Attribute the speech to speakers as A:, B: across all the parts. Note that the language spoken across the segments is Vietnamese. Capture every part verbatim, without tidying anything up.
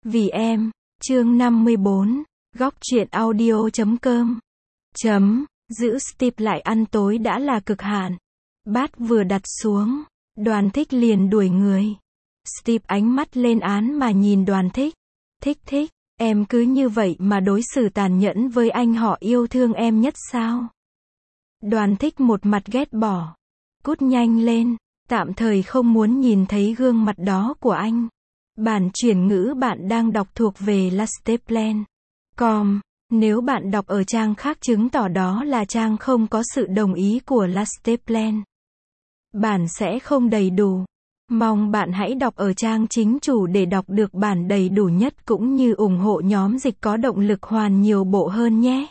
A: Vì em, chương năm mươi bốn, góc truyện audio chấm com. Chấm, giữ Steve lại ăn tối đã là cực hạn. Bát vừa đặt xuống, Đoàn Thích liền đuổi người. Steve ánh mắt lên án mà nhìn Đoàn Thích. Thích thích, em cứ như vậy mà đối xử tàn nhẫn với anh họ yêu thương em nhất sao? Đoàn Thích một mặt ghét bỏ. Cút nhanh lên, tạm thời không muốn nhìn thấy gương mặt đó của anh. Bản chuyển ngữ bạn đang đọc thuộc về lasteplan chấm com. Nếu bạn đọc ở trang khác chứng tỏ đó là trang không có sự đồng ý của Lasteplan. Bản sẽ không đầy đủ. Mong bạn hãy đọc ở trang chính chủ để đọc được bản đầy đủ nhất cũng như ủng hộ nhóm dịch có động lực hoàn nhiều bộ hơn nhé.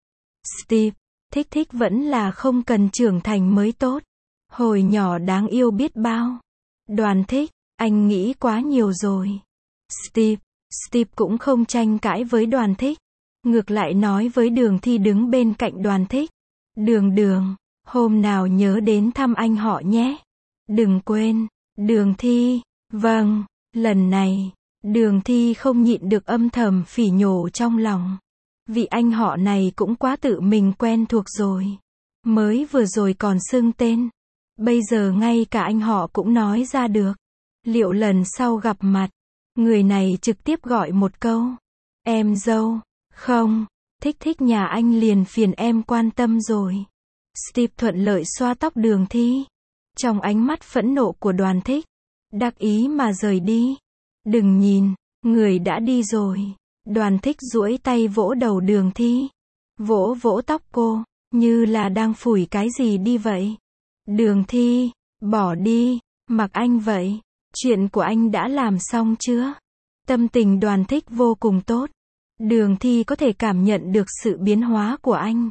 A: Steve, thích thích vẫn là không cần trưởng thành mới tốt. Hồi nhỏ đáng yêu biết bao. Đoàn Thích, anh nghĩ quá nhiều rồi. Steve, Steve cũng không tranh cãi với Đoàn Thích. Ngược lại nói với Đường Thi đứng bên cạnh Đoàn Thích. Đường Đường, hôm nào nhớ đến thăm anh họ nhé. Đừng quên. Đường Thi, vâng, lần này, Đường Thi không nhịn được âm thầm phỉ nhổ trong lòng. Vị anh họ này cũng quá tự mình quen thuộc rồi. Mới vừa rồi còn xưng tên. Bây giờ ngay cả anh họ cũng nói ra được. Liệu lần sau gặp mặt, người này trực tiếp gọi một câu. Em dâu. Không, Thích thích nhà anh liền phiền em quan tâm rồi. Steve thuận lợi xoa tóc Đường Thi. Trong ánh mắt phẫn nộ của Đoàn Thích. Đắc ý mà rời đi. Đừng nhìn, người đã đi rồi. Đoàn Thích duỗi tay vỗ đầu Đường Thi. Vỗ vỗ tóc cô, như là đang phủi cái gì đi vậy. Đường Thi, bỏ đi, mặc anh vậy. Chuyện của anh đã làm xong chưa? Tâm tình Đoàn Thích vô cùng tốt. Đường Thi có thể cảm nhận được sự biến hóa của anh.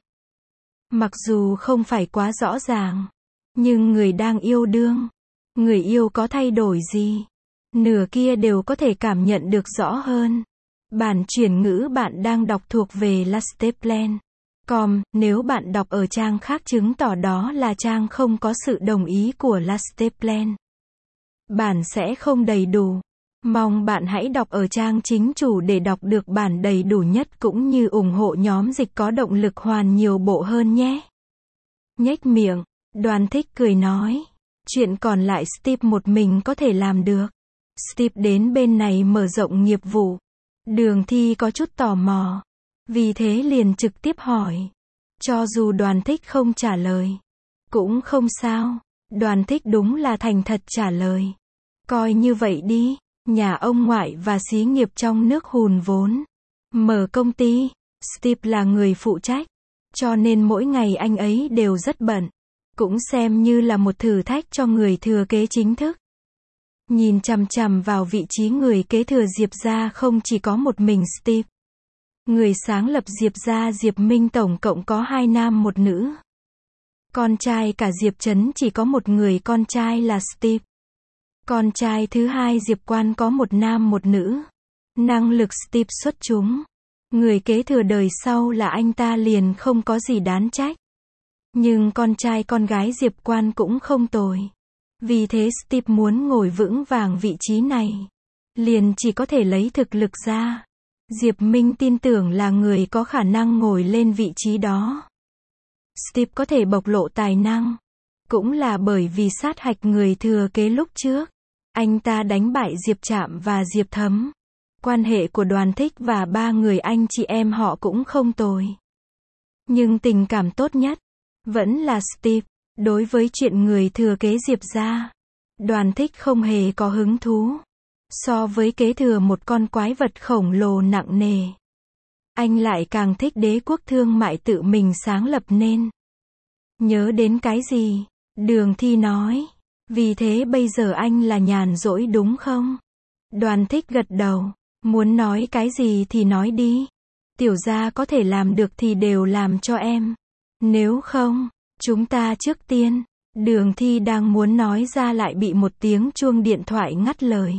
A: Mặc dù không phải quá rõ ràng, nhưng người đang yêu đương, người yêu có thay đổi gì, nửa kia đều có thể cảm nhận được rõ hơn. Bản chuyển ngữ bạn đang đọc thuộc về lasteplan chấm com, nếu bạn đọc ở trang khác chứng tỏ đó là trang không có sự đồng ý của Lasteplan. Bản sẽ không đầy đủ. Mong bạn hãy đọc ở trang chính chủ để đọc được bản đầy đủ nhất cũng như ủng hộ nhóm dịch có động lực hoàn nhiều bộ hơn nhé. Nhếch miệng, Đoàn Thích cười nói. Chuyện còn lại Steve một mình có thể làm được. Steve đến bên này mở rộng nghiệp vụ. Đường Thi có chút tò mò. Vì thế liền trực tiếp hỏi. Cho dù Đoàn Thích không trả lời. Cũng không sao. Đoàn Thích đúng là thành thật trả lời. Coi như vậy đi. Nhà ông ngoại và xí nghiệp trong nước hùn vốn. Mở công ty. Steve là người phụ trách. Cho nên mỗi ngày anh ấy đều rất bận. Cũng xem như là một thử thách cho người thừa kế chính thức. Nhìn chằm chằm vào vị trí người kế thừa Diệp gia không chỉ có một mình Steve. Người sáng lập Diệp gia Diệp Minh tổng cộng có hai nam một nữ. Con trai cả Diệp Trấn chỉ có một người con trai là Steve. Con trai thứ hai Diệp Quan có một nam một nữ. Năng lực Steve xuất chúng. Người kế thừa đời sau là anh ta liền không có gì đáng trách. Nhưng con trai con gái Diệp Quan cũng không tồi. Vì thế Steve muốn ngồi vững vàng vị trí này. Liền chỉ có thể lấy thực lực ra. Diệp Minh tin tưởng là người có khả năng ngồi lên vị trí đó. Steve có thể bộc lộ tài năng. Cũng là bởi vì sát hạch người thừa kế lúc trước. Anh ta đánh bại Diệp Trạm và Diệp Thấm. Quan hệ của Đoàn Thích và ba người anh chị em họ cũng không tồi. Nhưng tình cảm tốt nhất vẫn là Steve. Đối với chuyện người thừa kế Diệp gia, Đoàn Thích không hề có hứng thú. So với kế thừa một con quái vật khổng lồ nặng nề, anh lại càng thích đế quốc thương mại tự mình sáng lập nên. Nhớ đến cái gì? Đường Thi nói. Vì thế bây giờ anh là nhàn rỗi đúng không? Đoàn Thích gật đầu. Muốn nói cái gì thì nói đi. Tiểu gia có thể làm được thì đều làm cho em. Nếu không, chúng ta trước tiên. Đường Thi đang muốn nói ra lại bị một tiếng chuông điện thoại ngắt lời.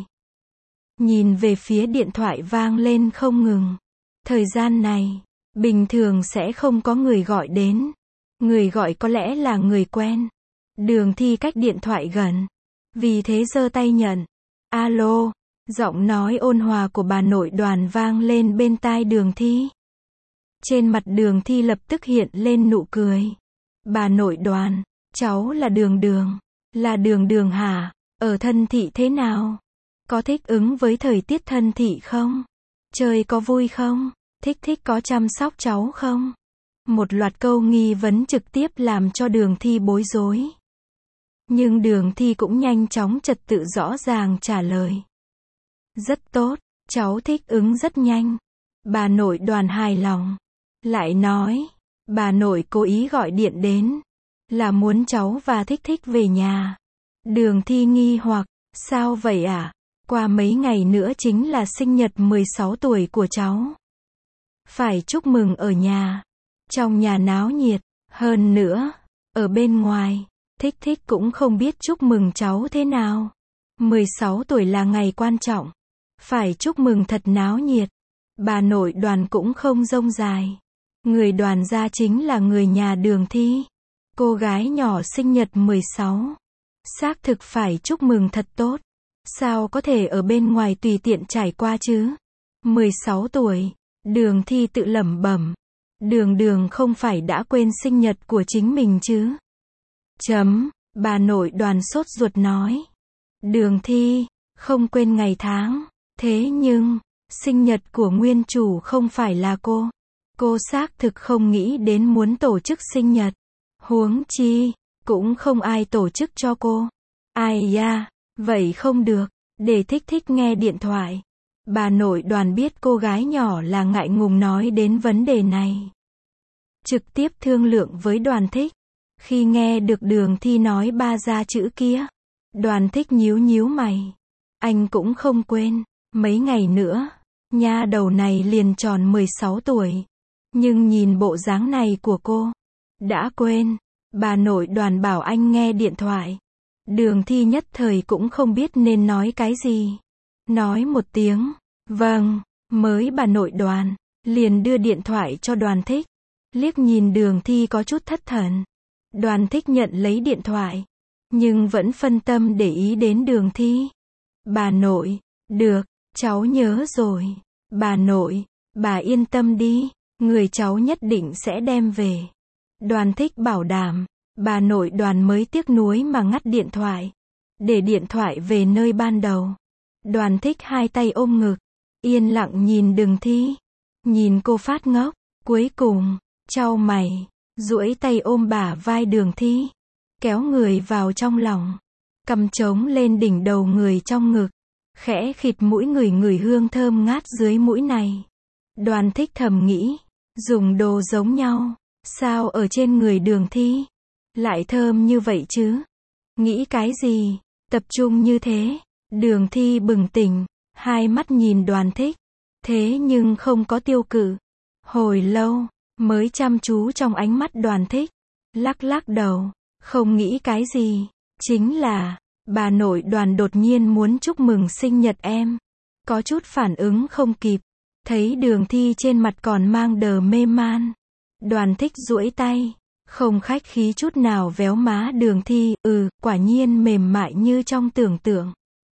A: Nhìn về phía điện thoại vang lên không ngừng. Thời gian này, bình thường sẽ không có người gọi đến. Người gọi có lẽ là người quen. Đường Thi cách điện thoại gần. Vì thế giơ tay nhận. Alo, Giọng nói ôn hòa của bà nội Đoàn vang lên bên tai Đường Thi. Trên mặt Đường Thi lập tức hiện lên nụ cười. Bà nội Đoàn, cháu là Đường Đường. Là Đường Đường hả? Ở Thân Thị thế nào? Có thích ứng với thời tiết Thân Thị không? Chơi có vui không? Thích thích có chăm sóc cháu không? Một loạt câu nghi vấn trực tiếp làm cho Đường Thi bối rối. Nhưng Đường Thi cũng nhanh chóng trật tự rõ ràng trả lời. Rất tốt, cháu thích ứng rất nhanh. Bà nội Đoàn hài lòng. Lại nói, bà nội cố ý gọi điện đến. Là muốn cháu và Thích Thích về nhà. Đường Thi nghi hoặc, sao vậy ạ? À? Qua mấy ngày nữa chính là sinh nhật mười sáu tuổi của cháu. Phải chúc mừng ở nhà. Trong nhà náo nhiệt. Hơn nữa, ở bên ngoài, Thích Thích cũng không biết chúc mừng cháu thế nào. mười sáu tuổi là ngày quan trọng. Phải chúc mừng thật náo nhiệt. Bà nội Đoàn cũng không rông dài. Người Đoàn gia chính là người nhà Đường Thi. Cô gái nhỏ sinh nhật mười sáu. Xác thực phải chúc mừng thật tốt. Sao có thể ở bên ngoài tùy tiện trải qua chứ? mười sáu tuổi. Đường Thi tự lẩm bẩm. Đường Đường không phải đã quên sinh nhật của chính mình chứ? Chấm. Bà nội Đoàn sốt ruột nói. Đường Thi, không quên ngày tháng. Thế nhưng, sinh nhật của nguyên chủ không phải là cô. Cô xác thực không nghĩ đến muốn tổ chức sinh nhật. Huống chi, cũng không ai tổ chức cho cô. Ai da, vậy không được, để Thích Thích nghe điện thoại. Bà nội Đoàn biết cô gái nhỏ là ngại ngùng nói đến vấn đề này. Trực tiếp thương lượng với Đoàn Thích. Khi nghe được Đường Thi nói ba ra chữ kia, Đoàn Thích nhíu nhíu mày. Anh cũng không quên, mấy ngày nữa, nha đầu này liền tròn mười sáu tuổi. Nhưng nhìn bộ dáng này của cô, đã quên. Bà nội Đoàn bảo anh nghe điện thoại. Đường Thi nhất thời cũng không biết nên nói cái gì. Nói một tiếng, vâng, mới bà nội Đoàn, liền đưa điện thoại cho Đoàn Thích. Liếc nhìn Đường Thi có chút thất thần. Đoàn Thích nhận lấy điện thoại, nhưng vẫn phân tâm để ý đến Đường Thi. Bà nội, được, cháu nhớ rồi. Bà nội, bà yên tâm đi, người cháu nhất định sẽ đem về. Đoàn Thích bảo đảm. Bà nội Đoàn mới tiếc nuối mà ngắt điện thoại. Để điện thoại về nơi ban đầu. Đoàn Thích hai tay ôm ngực, yên lặng nhìn Đường Thi. Nhìn cô phát ngốc, cuối cùng, chau mày, duỗi tay ôm bả vai Đường Thi. Kéo người vào trong lòng. Cầm trống lên đỉnh đầu người trong ngực. Khẽ khịt mũi ngửi ngửi hương thơm ngát dưới mũi này. Đoàn Thích thầm nghĩ, dùng đồ giống nhau. Sao ở trên người Đường Thi lại thơm như vậy chứ? Nghĩ cái gì? Tập trung như thế. Đường Thi bừng tỉnh, hai mắt nhìn Đoàn Thích. Thế nhưng không có tiêu cự. Hồi lâu, mới chăm chú trong ánh mắt Đoàn Thích. Lắc lắc đầu, không nghĩ cái gì. Chính là, bà nội Đoàn đột nhiên muốn chúc mừng sinh nhật em. Có chút phản ứng không kịp. Thấy Đường Thi trên mặt còn mang đờ mê man. Đoàn Thích duỗi tay, không khách khí chút nào véo má Đường Thi. Ừ, quả nhiên mềm mại như trong tưởng tượng.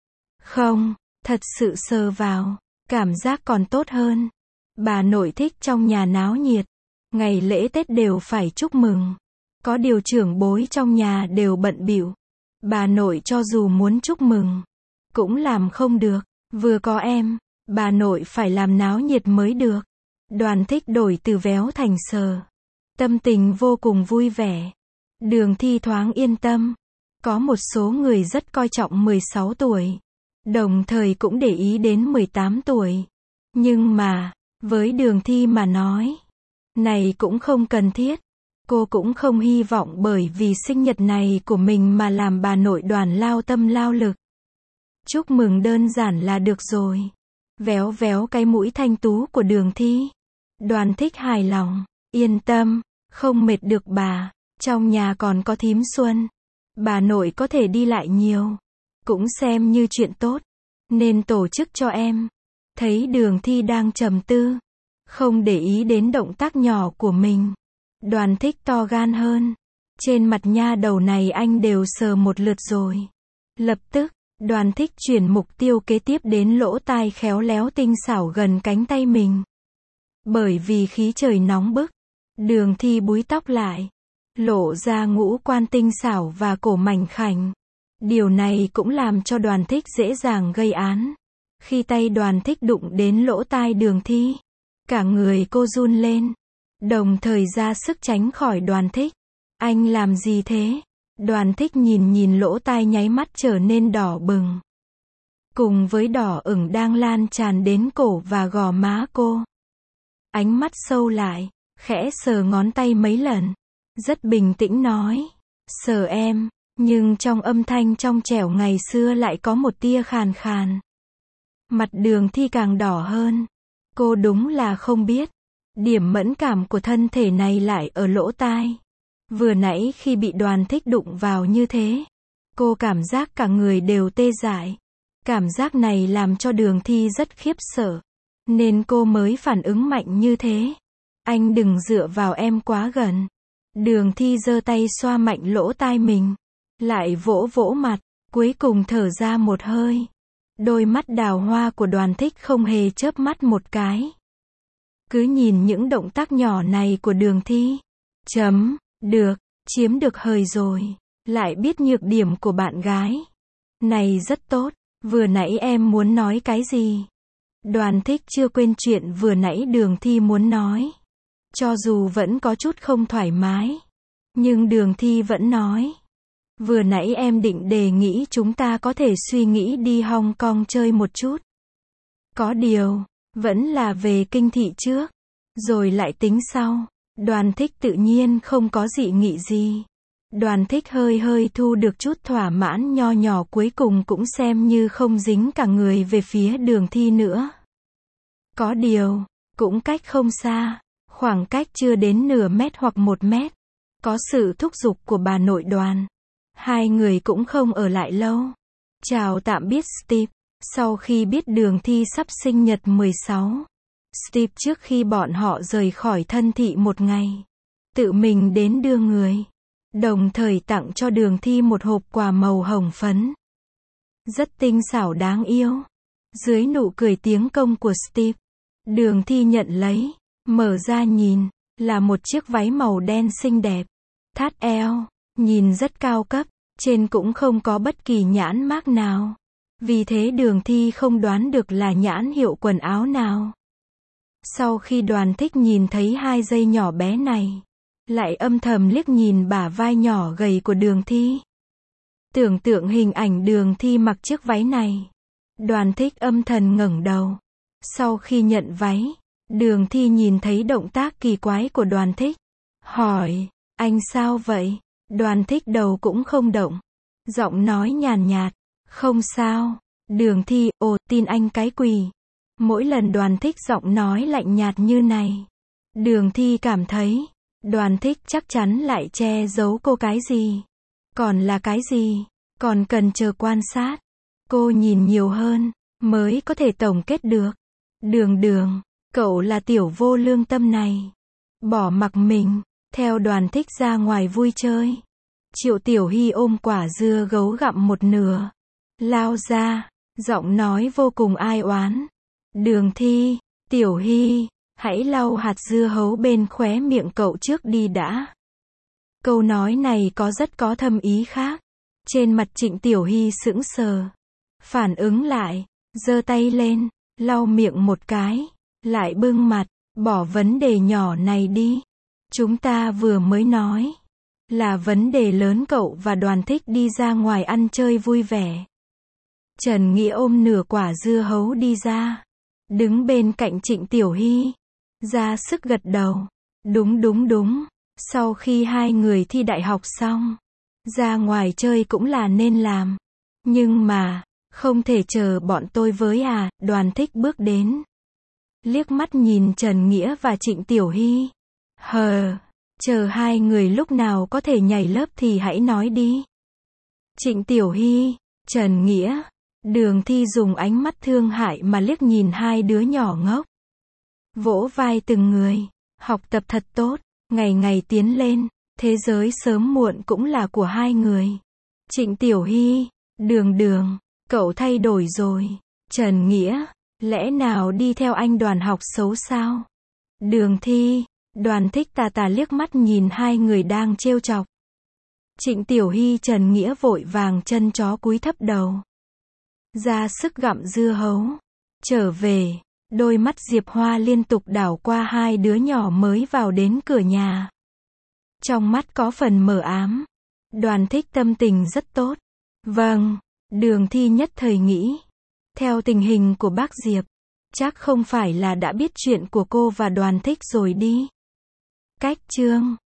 A: Không, thật sự sờ vào, cảm giác còn tốt hơn. Bà nội thích trong nhà náo nhiệt. Ngày lễ Tết đều phải chúc mừng. Có điều trưởng bối trong nhà đều bận bịu. Bà nội cho dù muốn chúc mừng, cũng làm không được. Vừa có em, bà nội phải làm náo nhiệt mới được. Đoàn Thích đổi từ véo thành sờ. Tâm tình vô cùng vui vẻ. Đường Thi thoáng yên tâm. Có một số người rất coi trọng mười sáu tuổi. Đồng thời cũng để ý đến mười tám tuổi. Nhưng mà, với Đường Thi mà nói, này cũng không cần thiết. Cô cũng không hy vọng bởi vì sinh nhật này của mình mà làm bà nội Đoàn lao tâm lao lực. Chúc mừng đơn giản là được rồi. Véo véo cái mũi thanh tú của Đường Thi. Đoàn Thích hài lòng, yên tâm, không mệt được bà, trong nhà còn có thím Xuân. Bà nội có thể đi lại nhiều, cũng xem như chuyện tốt, nên tổ chức cho em. Thấy Đường Thi đang trầm tư, không để ý đến động tác nhỏ của mình. Đoàn Thích to gan hơn. Trên mặt nha đầu này anh đều sờ một lượt rồi. Lập tức, Đoàn Thích chuyển mục tiêu kế tiếp đến lỗ tai khéo léo tinh xảo gần cánh tay mình. Bởi vì khí trời nóng bức, Đường Thi búi tóc lại, lộ ra ngũ quan tinh xảo và cổ mảnh khảnh. Điều này cũng làm cho Đoàn Thích dễ dàng gây án. Khi tay Đoàn Thích đụng đến lỗ tai Đường Thi, cả người cô run lên, đồng thời ra sức tránh khỏi Đoàn Thích. Anh làm gì thế? Đoàn Thích nhìn nhìn lỗ tai nháy mắt trở nên đỏ bừng, cùng với đỏ ửng đang lan tràn đến cổ và gò má cô. Ánh mắt sâu lại, khẽ sờ ngón tay mấy lần, rất bình tĩnh nói, sờ em, nhưng trong âm thanh trong trẻo ngày xưa lại có một tia khàn khàn. Mặt Đường Thi càng đỏ hơn. Cô đúng là không biết, điểm mẫn cảm của thân thể này lại ở lỗ tai. Vừa nãy khi bị Đoàn Thích đụng vào như thế, cô cảm giác cả người đều tê dại. Cảm giác này làm cho Đường Thi rất khiếp sợ, nên cô mới phản ứng mạnh như thế. Anh đừng dựa vào em quá gần. Đường Thi giơ tay xoa mạnh lỗ tai mình, lại vỗ vỗ mặt, cuối cùng thở ra một hơi. Đôi mắt đào hoa của Đoàn Thích không hề chớp mắt một cái. Cứ nhìn những động tác nhỏ này của Đường Thi. Chấm, được, chiếm được hời rồi. Lại biết nhược điểm của bạn gái. Này rất tốt, vừa nãy em muốn nói cái gì? Đoàn Thích chưa quên chuyện vừa nãy Đường Thi muốn nói. Cho dù vẫn có chút không thoải mái, nhưng Đường Thi vẫn nói. Vừa nãy em định đề nghị chúng ta có thể suy nghĩ đi Hong Kong chơi một chút. Có điều, vẫn là về kinh thị trước, rồi lại tính sau. Đoàn Thích tự nhiên không có dị nghị gì. Đoàn Thích hơi hơi thu được chút thỏa mãn nho nhỏ, cuối cùng cũng xem như không dính cả người về phía Đường Thi nữa. Có điều, cũng cách không xa, khoảng cách chưa đến nửa mét hoặc một mét. Có sự thúc giục của bà nội Đoàn. Hai người cũng không ở lại lâu. Chào tạm biệt Steve. Sau khi biết Đường Thi sắp sinh nhật mười sáu, Steve trước khi bọn họ rời khỏi thân thị một ngày, tự mình đến đưa người, đồng thời tặng cho Đường Thi một hộp quà màu hồng phấn. Rất tinh xảo đáng yêu. Dưới nụ cười tiếng công của Steve, Đường Thi nhận lấy, mở ra nhìn, là một chiếc váy màu đen xinh đẹp, thắt eo, nhìn rất cao cấp, trên cũng không có bất kỳ nhãn mác nào. Vì thế Đường Thi không đoán được là nhãn hiệu quần áo nào. Sau khi Đoàn Thích nhìn thấy hai dây nhỏ bé này, lại âm thầm liếc nhìn bả vai nhỏ gầy của Đường Thi. Tưởng tượng hình ảnh Đường Thi mặc chiếc váy này, Đoàn Thích âm thầm ngẩng đầu. Sau khi nhận váy, Đường Thi nhìn thấy động tác kỳ quái của Đoàn Thích, hỏi, anh sao vậy? Đoàn Thích đầu cũng không động, giọng nói nhàn nhạt, không sao. Đường Thi, ồ, tin anh cái quỳ. Mỗi lần Đoàn Thích giọng nói lạnh nhạt như này, Đường Thi cảm thấy, Đoàn Thích chắc chắn lại che giấu cô cái gì. Còn là cái gì? Còn cần chờ quan sát. Cô nhìn nhiều hơn, mới có thể tổng kết được. Đường Đường, cậu là tiểu vô lương tâm này. Bỏ mặc mình, theo Đoàn Thích ra ngoài vui chơi. Triệu Tiểu Hy ôm quả dưa gấu gặm một nửa, lao ra, giọng nói vô cùng ai oán. Đường Thi, Tiểu Hy, hãy lau hạt dưa hấu bên khóe miệng cậu trước đi đã. Câu nói này có rất có thâm ý khác. Trên mặt Trịnh Tiểu Hy sững sờ, phản ứng lại, giơ tay lên, lau miệng một cái, lại bưng mặt, bỏ vấn đề nhỏ này đi. Chúng ta vừa mới nói, là vấn đề lớn cậu và Đoàn Thích đi ra ngoài ăn chơi vui vẻ. Trần Nghĩa ôm nửa quả dưa hấu đi ra, đứng bên cạnh Trịnh Tiểu Hy, ra sức gật đầu. Đúng đúng đúng, sau khi hai người thi đại học xong, ra ngoài chơi cũng là nên làm. Nhưng mà, không thể chờ bọn tôi với à, Đoàn Thích bước đến. Liếc mắt nhìn Trần Nghĩa và Trịnh Tiểu Hy. Hờ, chờ hai người lúc nào có thể nhảy lớp thì hãy nói đi. Trịnh Tiểu Hy, Trần Nghĩa, Đường Thi dùng ánh mắt thương hại mà liếc nhìn hai đứa nhỏ ngốc. Vỗ vai từng người, học tập thật tốt, ngày ngày tiến lên, thế giới sớm muộn cũng là của hai người. Trịnh Tiểu Hy, Đường Đường, Cậu thay đổi rồi. Trần Nghĩa, lẽ nào đi theo anh Đoàn học xấu sao? Đường Thi, Đoàn Thích tà tà liếc mắt nhìn hai người đang trêu chọc. Trịnh Tiểu Hy Trần Nghĩa vội vàng chân chó cúi thấp đầu. Ra sức gặm dưa hấu. Trở về, đôi mắt Diệp Hoa liên tục đảo qua hai đứa nhỏ mới vào đến cửa nhà. Trong mắt có phần mờ ám. Đoàn Thích tâm tình rất tốt. Vâng, Đường Thi nhất thời nghĩ. Theo tình hình của bác Diệp, chắc không phải là đã biết chuyện của cô và Đoàn Thích rồi đi. Cách chương